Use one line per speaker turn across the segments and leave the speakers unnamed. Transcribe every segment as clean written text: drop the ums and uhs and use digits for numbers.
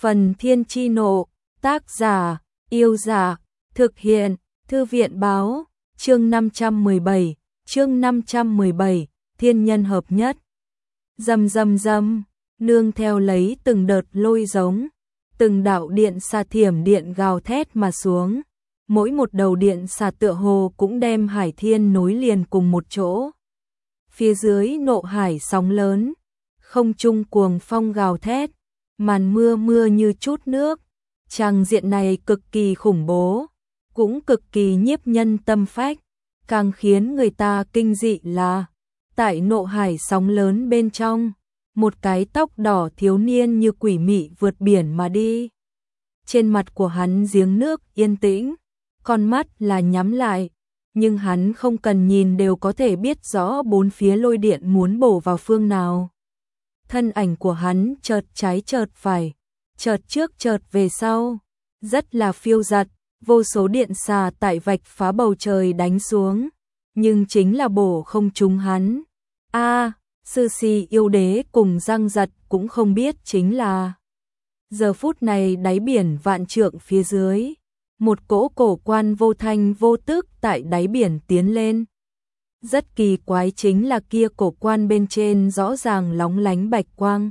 Phần Thiên Chi Nộ, tác giả, Yêu Giả, thực hiện, Thư viện Báo, chương 517, Thiên Nhân Hợp Nhất. Rầm rầm rầm, nương theo lấy từng đợt lôi giống, từng đạo điện xà thiểm điện gào thét mà xuống, mỗi một đầu điện xà tựa hồ cũng đem hải thiên nối liền cùng một chỗ. Phía dưới nộ hải sóng lớn, không trung cuồng phong gào thét, màn mưa như chút nước, tràng diện này cực kỳ khủng bố, cũng cực kỳ nhiếp nhân tâm phách, càng khiến người ta kinh dị là, tại nộ hải sóng lớn bên trong, một cái tóc đỏ thiếu niên như quỷ mị vượt biển mà đi. Trên mặt của hắn giếng nước yên tĩnh, con mắt là nhắm lại, nhưng hắn không cần nhìn đều có thể biết rõ bốn phía lôi điện muốn bổ vào phương nào. Thân ảnh của hắn chợt trái chợt phải, chợt trước chợt về sau, rất là phiêu dật, vô số điện xà tại vạch phá bầu trời đánh xuống, nhưng chính là bổ không trúng hắn. Sư Si yêu đế cùng Giang Giật cũng không biết chính là. Giờ phút này đáy biển vạn trượng phía dưới, một cỗ cổ quan vô thanh vô tức tại đáy biển tiến lên. Rất kỳ quái chính là kia cổ quan bên trên rõ ràng lóng lánh bạch quang.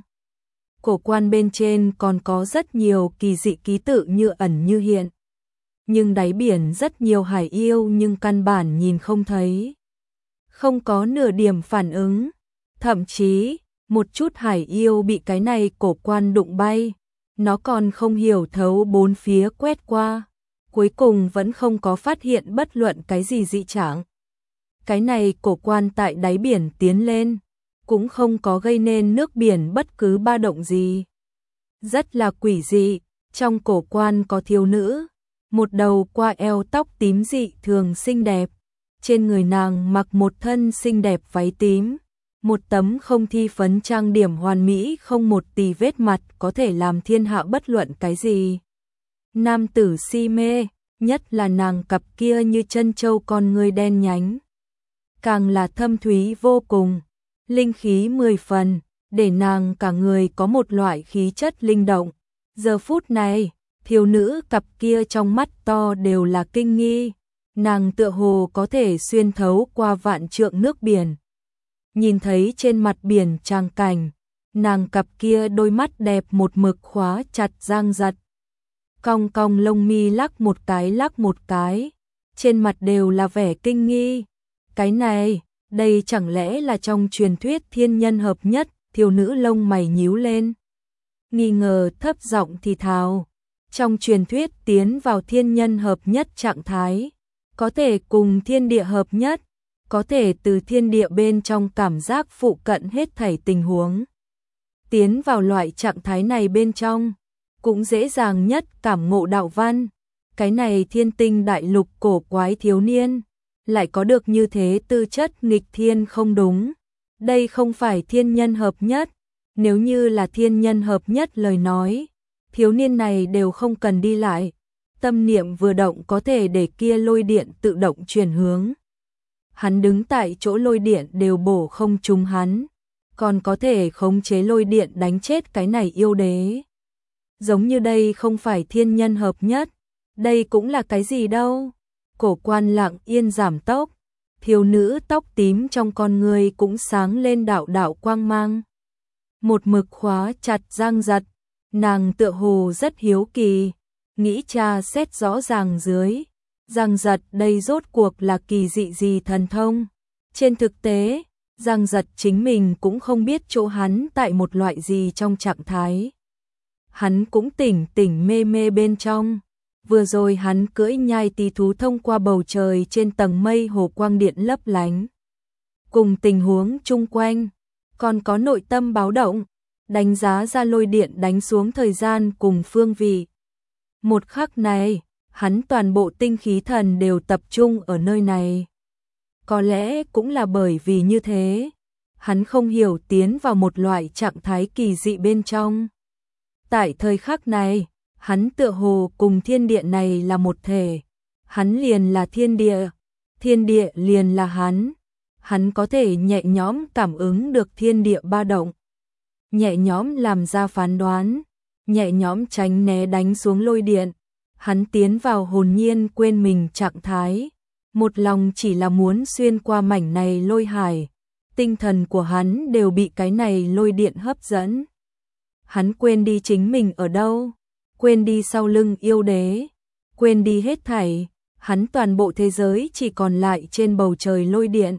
Cổ quan bên trên còn có rất nhiều kỳ dị ký tự như ẩn như hiện. Nhưng đáy biển rất nhiều hải yêu nhưng căn bản nhìn không thấy. Không có nửa điểm phản ứng. Thậm chí, một chút hải yêu bị cái này cổ quan đụng bay. Nó còn không hiểu thấu bốn phía quét qua. Cuối cùng vẫn không có phát hiện bất luận cái gì dị trạng. Cái này cổ quan tại đáy biển tiến lên, cũng không có gây nên nước biển bất cứ ba động gì. Rất là quỷ dị, trong cổ quan có thiếu nữ, một đầu qua eo tóc tím dị thường xinh đẹp, trên người nàng mặc một thân xinh đẹp váy tím, một tấm không thi phấn trang điểm hoàn mỹ không một tì vết mặt có thể làm thiên hạ bất luận cái gì. Nam tử si mê, nhất là nàng cặp kia như chân châu con ngươi đen nhánh. Càng là thâm thúy vô cùng, linh khí 10 phần, để nàng cả người có một loại khí chất linh động. Giờ phút này, thiếu nữ cặp kia trong mắt to đều là kinh nghi, nàng tựa hồ có thể xuyên thấu qua vạn trượng nước biển. Nhìn thấy trên mặt biển tràng cảnh, nàng cặp kia đôi mắt đẹp một mực khóa chặt Giang Giật. Cong cong lông mi lắc một cái, trên mặt đều là vẻ kinh nghi. Cái này, đây chẳng lẽ là trong truyền thuyết thiên nhân hợp nhất, thiếu nữ lông mày nhíu lên. Nghi ngờ thấp giọng thì thào, trong truyền thuyết tiến vào thiên nhân hợp nhất trạng thái, có thể cùng thiên địa hợp nhất, có thể từ thiên địa bên trong cảm giác phụ cận hết thảy tình huống. Tiến vào loại trạng thái này bên trong, cũng dễ dàng nhất cảm ngộ đạo văn. Cái này thiên tinh đại lục cổ quái thiếu niên, lại có được như thế tư chất nghịch thiên không đúng. Đây không phải thiên nhân hợp nhất, nếu như là thiên nhân hợp nhất lời nói, thiếu niên này đều không cần đi lại. Tâm niệm vừa động có thể để kia lôi điện tự động chuyển hướng. Hắn đứng tại chỗ lôi điện đều bổ không trúng hắn, còn có thể khống chế lôi điện đánh chết cái này yêu đế. Giống như đây không phải thiên nhân hợp nhất, đây cũng là cái gì đâu. Cổ quan lặng yên giảm tốc, thiếu nữ tóc tím trong con người cũng sáng lên đạo đạo quang mang. Một mực khóa chặt Giang Giật, nàng tựa hồ rất hiếu kỳ, nghĩ tra xét rõ ràng dưới. Giang Giật đây rốt cuộc là kỳ dị gì thần thông. Trên thực tế, Giang Giật chính mình cũng không biết chỗ hắn tại một loại gì trong trạng thái. Hắn cũng tỉnh tỉnh mê mê bên trong. Vừa rồi hắn cưỡi nhai tỳ thú thông qua bầu trời trên tầng mây hồ quang điện lấp lánh. Cùng tình huống chung quanh, còn có nội tâm báo động, đánh giá ra lôi điện đánh xuống thời gian cùng phương vị. Một khắc này, hắn toàn bộ tinh khí thần đều tập trung ở nơi này. Có lẽ cũng là bởi vì như thế, hắn không hiểu tiến vào một loại trạng thái kỳ dị bên trong. Tại thời khắc này, hắn tựa hồ cùng thiên địa này là một thể, hắn liền là thiên địa liền là hắn có thể nhẹ nhõm cảm ứng được thiên địa ba động, nhẹ nhõm làm ra phán đoán, nhẹ nhõm tránh né đánh xuống lôi điện. Hắn tiến vào hồn nhiên quên mình trạng thái, một lòng chỉ là muốn xuyên qua mảnh này lôi hải. Tinh thần của hắn đều bị cái này lôi điện hấp dẫn. Hắn quên đi chính mình ở đâu, quên đi sau lưng yêu đế, quên đi hết thảy, hắn toàn bộ thế giới chỉ còn lại trên bầu trời lôi điện.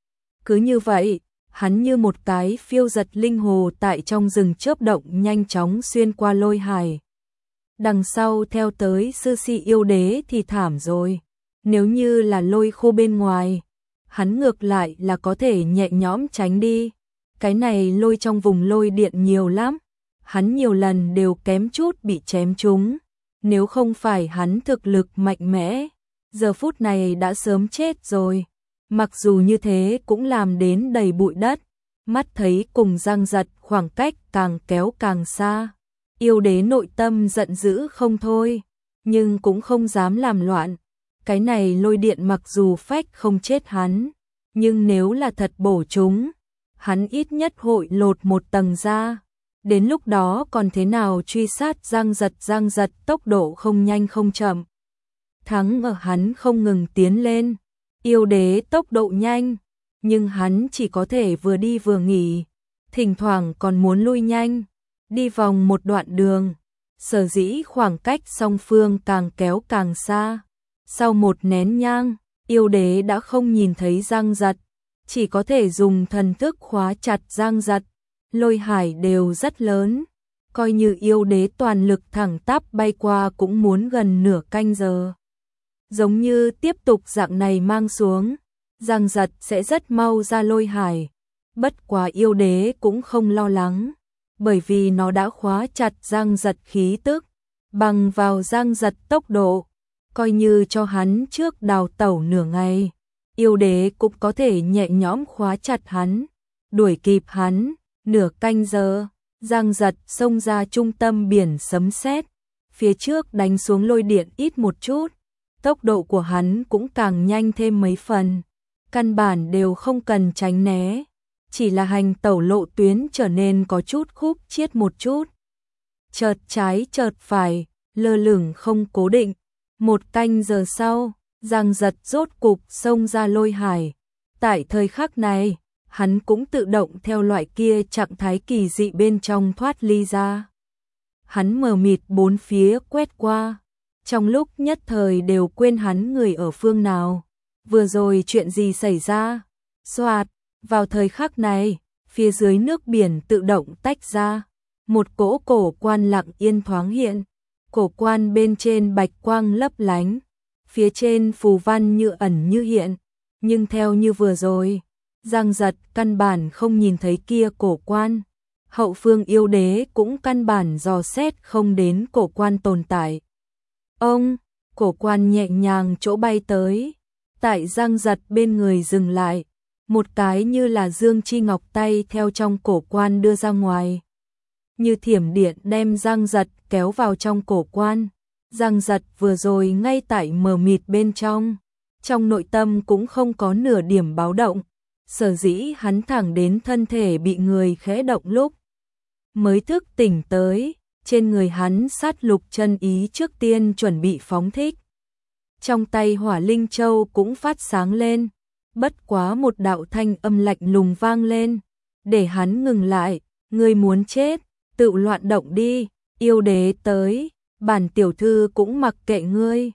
Cứ như vậy, hắn như một cái phiêu giật linh hồ tại trong rừng chớp động nhanh chóng xuyên qua lôi hải. Đằng sau theo tới sư si yêu đế thì thảm rồi. Nếu như là lôi khô bên ngoài, hắn ngược lại là có thể nhẹ nhõm tránh đi. Cái này lôi trong vùng lôi điện nhiều lắm, hắn nhiều lần đều kém chút bị chém trúng. Nếu không phải hắn thực lực mạnh mẽ, giờ phút này đã sớm chết rồi. Mặc dù như thế cũng làm đến đầy bụi đất, mắt thấy cùng Giang Giật khoảng cách càng kéo càng xa. Yêu đế nội tâm giận dữ không thôi, nhưng cũng không dám làm loạn. Cái này lôi điện mặc dù phách không chết hắn, nhưng nếu là thật bổ chúng, hắn ít nhất hội lột một tầng ra. Đến lúc đó còn thế nào truy sát Giang Giật tốc độ không nhanh không chậm. Thắng ở hắn không ngừng tiến lên, yêu đế tốc độ nhanh, nhưng hắn chỉ có thể vừa đi vừa nghỉ, thỉnh thoảng còn muốn lui nhanh, đi vòng một đoạn đường. Sở dĩ khoảng cách song phương càng kéo càng xa. Sau một nén nhang, yêu đế đã không nhìn thấy Giang Giật, chỉ có thể dùng thần thức khóa chặt Giang Giật. Lôi hải đều rất lớn, coi như yêu đế toàn lực thẳng tắp bay qua cũng muốn gần nửa canh giờ. Giống như tiếp tục dạng này mang xuống, Giang Giật sẽ rất mau ra lôi hải. Bất quá yêu đế cũng không lo lắng, bởi vì nó đã khóa chặt Giang Giật khí tức, bằng vào Giang Giật tốc độ, coi như cho hắn trước đào tẩu nửa ngày, yêu đế cũng có thể nhẹ nhõm khóa chặt hắn, đuổi kịp hắn. Nửa canh giờ, Giang Giật xông ra trung tâm biển sấm sét, phía trước đánh xuống lôi điện ít một chút, tốc độ của hắn cũng càng nhanh thêm mấy phần, căn bản đều không cần tránh né, chỉ là hành tẩu lộ tuyến trở nên có chút khúc chiết một chút. Chợt trái chợt phải, lơ lửng không cố định. Một canh giờ sau, Giang Giật rốt cục xông ra lôi hải. Tại thời khắc này, hắn cũng tự động theo loại kia trạng thái kỳ dị bên trong thoát ly ra. Hắn mờ mịt bốn phía quét qua, trong lúc nhất thời đều quên hắn người ở phương nào, vừa rồi chuyện gì xảy ra. Xoạt, vào thời khắc này, phía dưới nước biển tự động tách ra, một cỗ cổ quan lặng yên thoáng hiện, cổ quan bên trên bạch quang lấp lánh, phía trên phù văn như ẩn như hiện, nhưng theo như vừa rồi, Giang Giật căn bản không nhìn thấy kia cổ quan, hậu phương yêu đế cũng căn bản dò xét không đến cổ quan tồn tại. Ông, cổ quan nhẹ nhàng chỗ bay tới, tại Giang Giật bên người dừng lại, một cái như là dương chi ngọc tay theo trong cổ quan đưa ra ngoài. Như thiểm điện đem Giang Giật kéo vào trong cổ quan, Giang Giật vừa rồi ngay tại mờ mịt bên trong nội tâm cũng không có nửa điểm báo động. Sở dĩ hắn thẳng đến thân thể bị người khẽ động lúc mới thức tỉnh tới, trên người hắn sát lục chân ý trước tiên chuẩn bị phóng thích. Trong tay Hỏa Linh Châu cũng phát sáng lên, bất quá một đạo thanh âm lạnh lùng vang lên, để hắn ngừng lại, ngươi muốn chết, tự loạn động đi, yêu đế tới, bản tiểu thư cũng mặc kệ ngươi.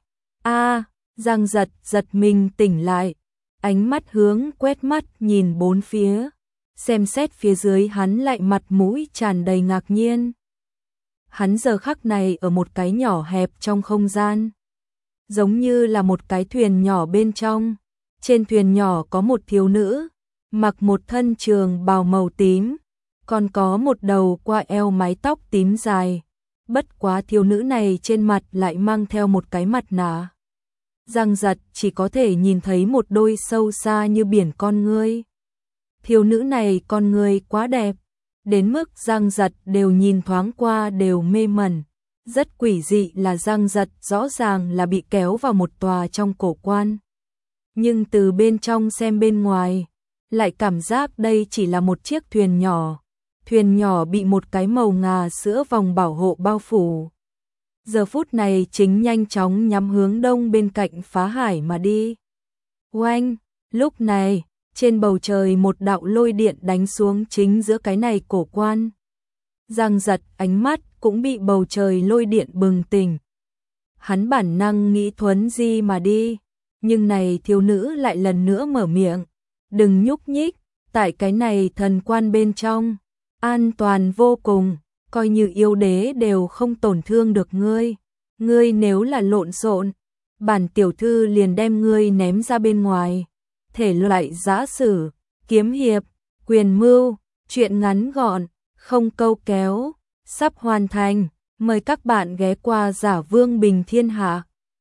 Giang Giật giật mình tỉnh lại. Ánh mắt hướng quét mắt nhìn bốn phía, xem xét phía dưới hắn lại mặt mũi tràn đầy ngạc nhiên. Hắn giờ khắc này ở một cái nhỏ hẹp trong không gian, giống như là một cái thuyền nhỏ bên trong. Trên thuyền nhỏ có một thiếu nữ, mặc một thân trường bào màu tím, còn có một đầu qua eo mái tóc tím dài. Bất quá thiếu nữ này trên mặt lại mang theo một cái mặt nạ. Giang Giật chỉ có thể nhìn thấy một đôi sâu xa như biển con ngươi. Thiếu nữ này con ngươi quá đẹp, đến mức Giang Giật đều nhìn thoáng qua đều mê mẩn. Rất quỷ dị là Giang Giật rõ ràng là bị kéo vào một tòa trong cổ quan. Nhưng từ bên trong xem bên ngoài, lại cảm giác đây chỉ là một chiếc thuyền nhỏ. thuyền nhỏ bị một cái màu ngà sữa vòng bảo hộ bao phủ. Giờ phút này chính nhanh chóng nhắm hướng đông bên cạnh phá hải mà đi. Oanh, lúc này, trên bầu trời một đạo lôi điện đánh xuống chính giữa cái này cổ quan. Giang Giật ánh mắt cũng bị bầu trời lôi điện bừng tỉnh. Hắn bản năng nghĩ thuấn di mà đi, nhưng này thiếu nữ lại lần nữa mở miệng. Đừng nhúc nhích, tại cái này thần quan bên trong, an toàn vô cùng, coi như yêu đế đều không tổn thương được ngươi. Ngươi nếu là lộn xộn, bản tiểu thư liền đem ngươi ném ra bên ngoài. Thể loại giã sử, kiếm hiệp, quyền mưu, truyện ngắn gọn, không câu kéo, sắp hoàn thành. Mời các bạn ghé qua Giả Vương Bình Thiên Hạ.